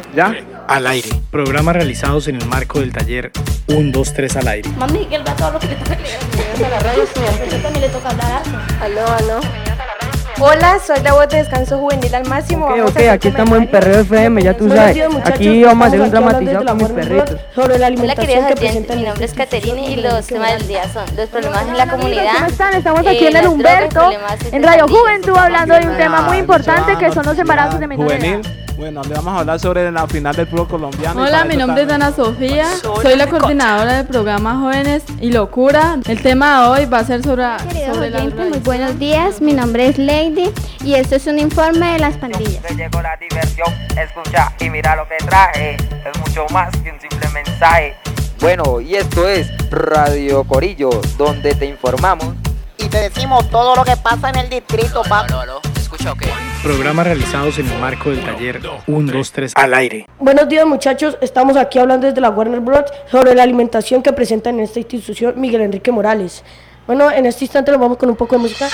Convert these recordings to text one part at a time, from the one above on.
¿Ya? Al aire. Programas realizados en el marco del taller 1, 2, 3 al aire. Mami, que él va todo lo que le toca leer. A la radio estudiante también le toca hablar harto. Aló. Hola, soy la voz de Descanso Juvenil al Máximo. Ok, aquí estamos en Perreo FM, ya tú sabes. Aquí vamos a hacer un dramatizado con mis perritos. Sobre la alimentación que presenta. Mi nombre es Caterine y los temas del día son los problemas en la comunidad. ¿Cómo están? Estamos aquí en el Humberto, en Radio Juventud, hablando de un tema muy importante que son los embarazos de menor edad. Bueno, le vamos a hablar sobre la final del fútbol colombiano. Hola, mi nombre es Ana Sofía, soy la coordinadora del programa Jóvenes y Locura. El tema de hoy va a ser sobre la drogadicción. Muy buenos días, mi nombre es Lady y esto es un informe de las pandillas. Te llegó la diversión, escucha y mira lo que traje, es mucho más que un simple mensaje. Bueno, y esto es Radio Corillo, donde te informamos y te decimos todo lo que pasa en el distrito, papi. ¿Escucha o qué? Programas realizados en el marco del taller 1, 2, 3 al aire. Buenos días, muchachos, estamos aquí hablando desde la Warner Bros. Sobre la alimentación que presenta en esta institución Miguel Enrique Morales. Bueno, en este instante nos vamos con un poco de música.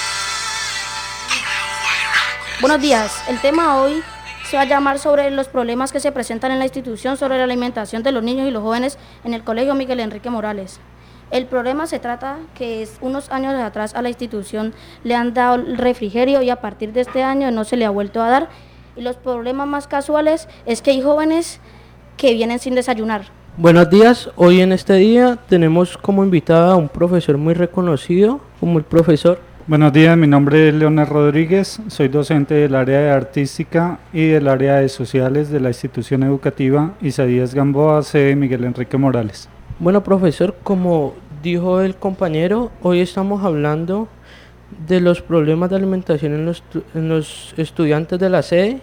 Buenos días, el tema hoy se va a llamar sobre los problemas que se presentan en la institución sobre la alimentación de los niños y los jóvenes en el Colegio Miguel Enrique Morales. El problema se trata que unos años atrás a la institución le han dado el refrigerio y a partir de este año no se le ha vuelto a dar. Y los problemas más casuales es que hay jóvenes que vienen sin desayunar. Buenos días, hoy en este día tenemos como invitada a un profesor muy reconocido, como el profesor. Buenos días, mi nombre es Leonel Rodríguez, soy docente del área de artística y del área de sociales de la institución educativa Isaías Gamboa, sede Miguel Enrique Morales. Bueno, profesor, como dijo el compañero, hoy estamos hablando de los problemas de alimentación en los estudiantes de la sede.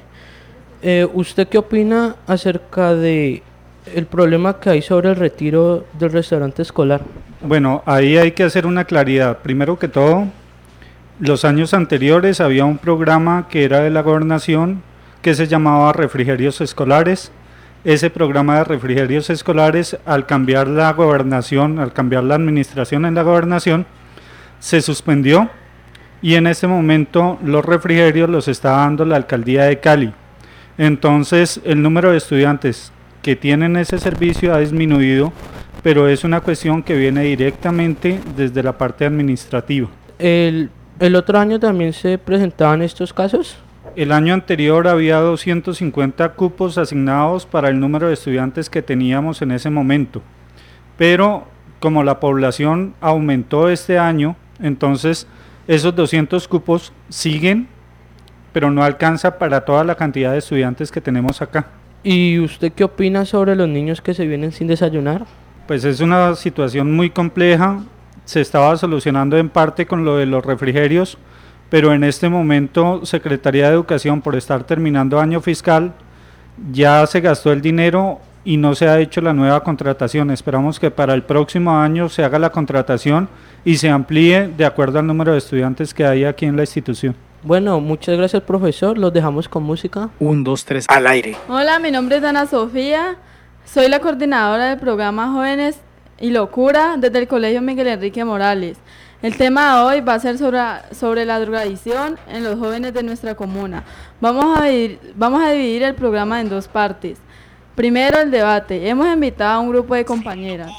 ¿Usted qué opina acerca de el problema que hay sobre el retiro del restaurante escolar? Bueno, ahí hay que hacer una claridad. Primero que todo, los años anteriores había un programa que era de la gobernación que se llamaba Refrigerios Escolares. Ese programa de refrigerios escolares, al cambiar la gobernación, al cambiar la administración en la gobernación, se suspendió y en ese momento los refrigerios los está dando la alcaldía de Cali. Entonces el número de estudiantes que tienen ese servicio ha disminuido, pero es una cuestión que viene directamente desde la parte administrativa. ¿El otro año también se presentaban estos casos? El año anterior había 250 cupos asignados para el número de estudiantes que teníamos en ese momento, pero como la población aumentó este año, entonces esos 200 cupos siguen, pero no alcanza para toda la cantidad de estudiantes que tenemos acá. ¿Y usted qué opina sobre los niños que se vienen sin desayunar? Pues es una situación muy compleja, se estaba solucionando en parte con lo de los refrigerios, pero en este momento Secretaría de Educación, por estar terminando año fiscal, ya se gastó el dinero y no se ha hecho la nueva contratación. Esperamos que para el próximo año se haga la contratación y se amplíe de acuerdo al número de estudiantes que hay aquí en la institución. Bueno, muchas gracias, profesor, los dejamos con música. 1, 2, 3 al aire. Hola, mi nombre es Ana Sofía, soy la coordinadora del programa Jóvenes y Locura desde el Colegio Miguel Enrique Morales. El tema de hoy va a ser sobre la drogadicción en los jóvenes de nuestra comuna. Vamos a dividir el programa en dos partes. Primero, el debate. Hemos invitado a un grupo de compañeras.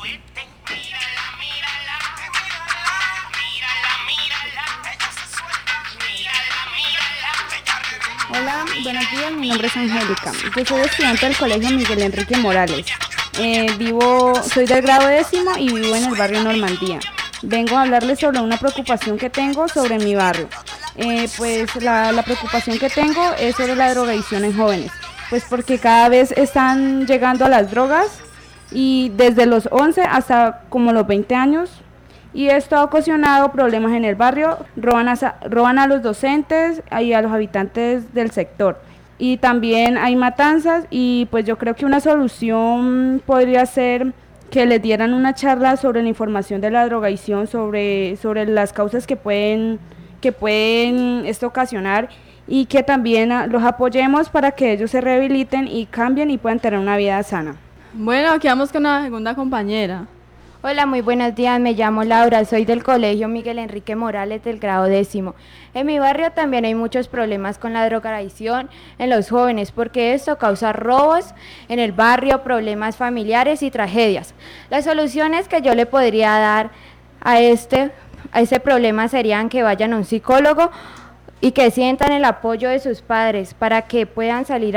Hola, buenos días, mi nombre es Angélica. Yo soy estudiante del Colegio Miguel Enrique Morales. Soy del grado 10º y vivo en el barrio Normandía. Vengo a hablarles sobre una preocupación que tengo sobre mi barrio. La preocupación que tengo es sobre la drogadicción en jóvenes, pues porque cada vez están llegando a las drogas y desde los 11 hasta como los 20 años, y esto ha ocasionado problemas en el barrio, roban a los docentes y a los habitantes del sector. Y también hay matanzas y pues yo creo que una solución podría ser que les dieran una charla sobre la información de la drogadicción, sobre las causas que pueden esto ocasionar, y que también los apoyemos para que ellos se rehabiliten y cambien y puedan tener una vida sana. Bueno, aquí vamos con la segunda compañera. Hola, muy buenos días, me llamo Laura, soy del Colegio Miguel Enrique Morales del grado 10º. En mi barrio también hay muchos problemas con la drogadicción en los jóvenes, porque esto causa robos en el barrio, problemas familiares y tragedias. Las soluciones que yo le podría dar a ese problema serían que vayan a un psicólogo y que sientan el apoyo de sus padres para que puedan salir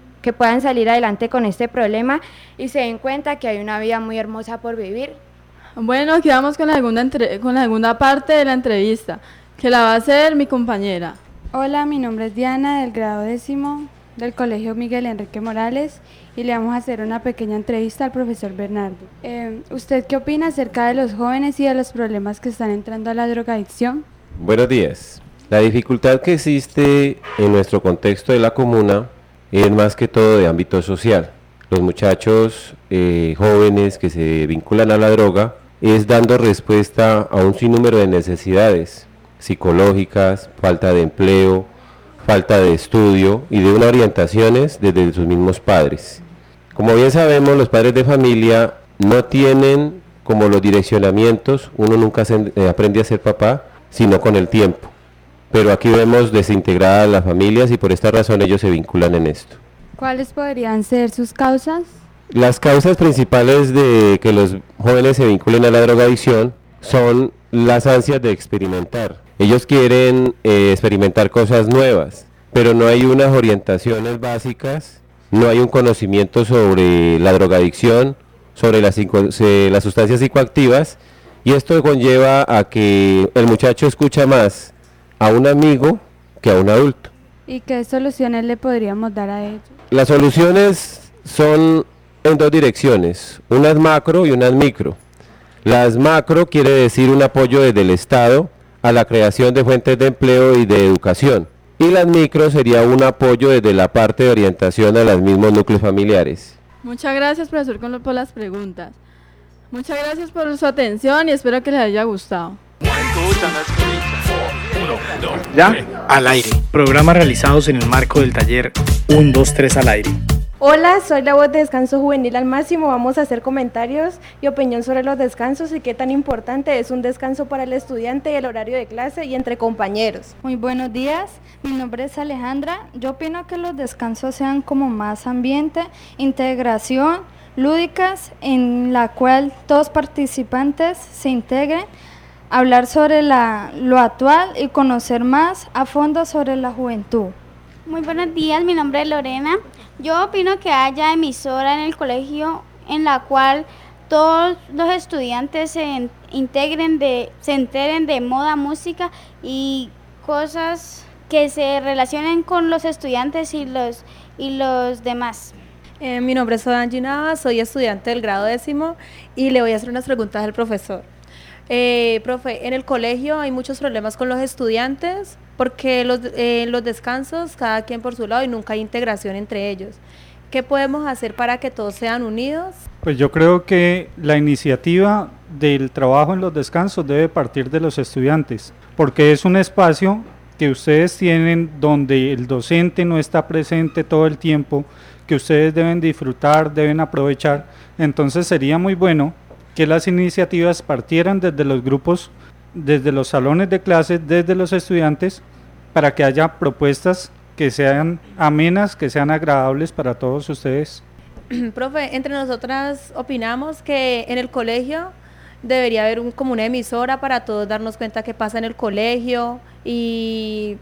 adelante con este problema y se den cuenta que hay una vida muy hermosa por vivir. Bueno, aquí vamos con la segunda parte de la entrevista, que la va a hacer mi compañera. Hola, mi nombre es Diana, del grado 10º del Colegio Miguel Enrique Morales, y le vamos a hacer una pequeña entrevista al profesor Bernardo. ¿Usted qué opina acerca de los jóvenes y de los problemas que están entrando a la drogadicción? Buenos días. La dificultad que existe en nuestro contexto de la comuna es más que todo de ámbito social. Los muchachos jóvenes que se vinculan a la droga es dando respuesta a un sinnúmero de necesidades psicológicas, falta de empleo, falta de estudio y de unas orientaciones desde sus mismos padres. Como bien sabemos, los padres de familia no tienen como los direccionamientos, uno nunca aprende a ser papá, sino con el tiempo. Pero aquí vemos desintegradas las familias y por esta razón ellos se vinculan en esto. ¿Cuáles podrían ser sus causas? Las causas principales de que los jóvenes se vinculen a la drogadicción son las ansias de experimentar. Ellos quieren experimentar cosas nuevas, pero no hay unas orientaciones básicas, no hay un conocimiento sobre la drogadicción, sobre las sustancias psicoactivas, y esto conlleva a que el muchacho escucha más a un amigo que a un adulto. ¿Y qué soluciones le podríamos dar a ellos? Las soluciones son en dos direcciones, unas macro y unas micro. Las macro quiere decir un apoyo desde el Estado a la creación de fuentes de empleo y de educación. Y las micro sería un apoyo desde la parte de orientación a los mismos núcleos familiares. Muchas gracias, profesor, por las preguntas. Muchas gracias por su atención y espero que les haya gustado. ¿Ya? Al aire. Programas realizados en el marco del taller 1, 2, 3 al aire. Hola, soy la voz de Descanso Juvenil al Máximo. Vamos a hacer comentarios y opinión sobre los descansos y qué tan importante es un descanso para el estudiante y el horario de clase y entre compañeros. Muy buenos días, mi nombre es Alejandra. Yo opino que los descansos sean como más ambiente, integración, lúdicas, en la cual todos participantes se integren, hablar sobre lo actual y conocer más a fondo sobre la juventud. Muy buenos días, mi nombre es Lorena. Yo opino que haya emisora en el colegio en la cual todos los estudiantes se enteren de moda, música y cosas que se relacionen con los estudiantes y los demás. Mi nombre es Odan Ginaba, soy estudiante del grado 10º y le voy a hacer unas preguntas al profesor. Profe, en el colegio hay muchos problemas con los estudiantes porque los descansos cada quien por su lado y nunca hay integración entre ellos. ¿Qué podemos hacer para que todos sean unidos? Pues yo creo que la iniciativa del trabajo en los descansos debe partir de los estudiantes, porque es un espacio que ustedes tienen donde el docente no está presente todo el tiempo, que ustedes deben disfrutar, deben aprovechar. Entonces sería muy bueno que las iniciativas partieran desde los grupos, desde los salones de clases, desde los estudiantes, para que haya propuestas que sean amenas, que sean agradables para todos ustedes. Profe, entre nosotras opinamos que en el colegio debería haber como una emisora para todos darnos cuenta qué pasa en el colegio y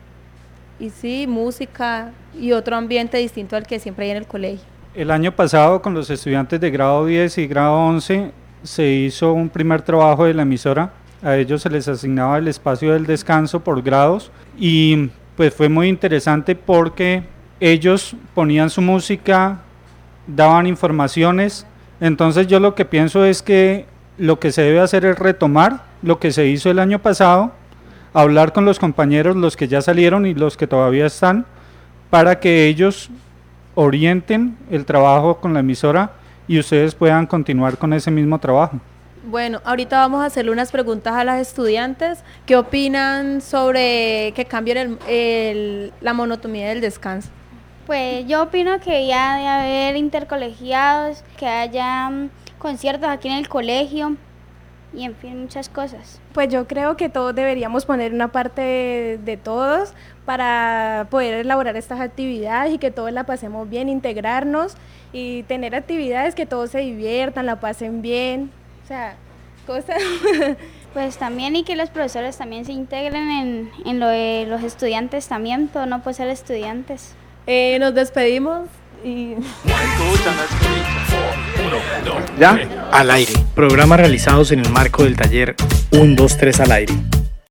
sí, música y otro ambiente distinto al que siempre hay en el colegio. El año pasado con los estudiantes de grado 10 y grado 11 se hizo un primer trabajo de la emisora. A ellos se les asignaba el espacio del descanso por grados y pues fue muy interesante porque ellos ponían su música, daban informaciones. Entonces yo lo que pienso es que lo que se debe hacer es retomar lo que se hizo el año pasado, hablar con los compañeros, los que ya salieron y los que todavía están, para que ellos orienten el trabajo con la emisora y ustedes puedan continuar con ese mismo trabajo. Bueno, ahorita vamos a hacerle unas preguntas a las estudiantes. ¿Qué opinan sobre que cambien la monotonía del descanso? Pues yo opino que ya debe haber intercolegiados, que haya conciertos aquí en el colegio y en fin, muchas cosas. Pues yo creo que todos deberíamos poner una parte de todos para poder elaborar estas actividades y que todos la pasemos bien, integrarnos y tener actividades que todos se diviertan, la pasen bien, o sea, cosas. Pues también, y que los profesores también se integren en lo de los estudiantes también, todo no puede ser estudiantes. Nos despedimos y... ¿Ya? Al aire. Programas realizados en el marco del taller 1, 2, 3 al aire.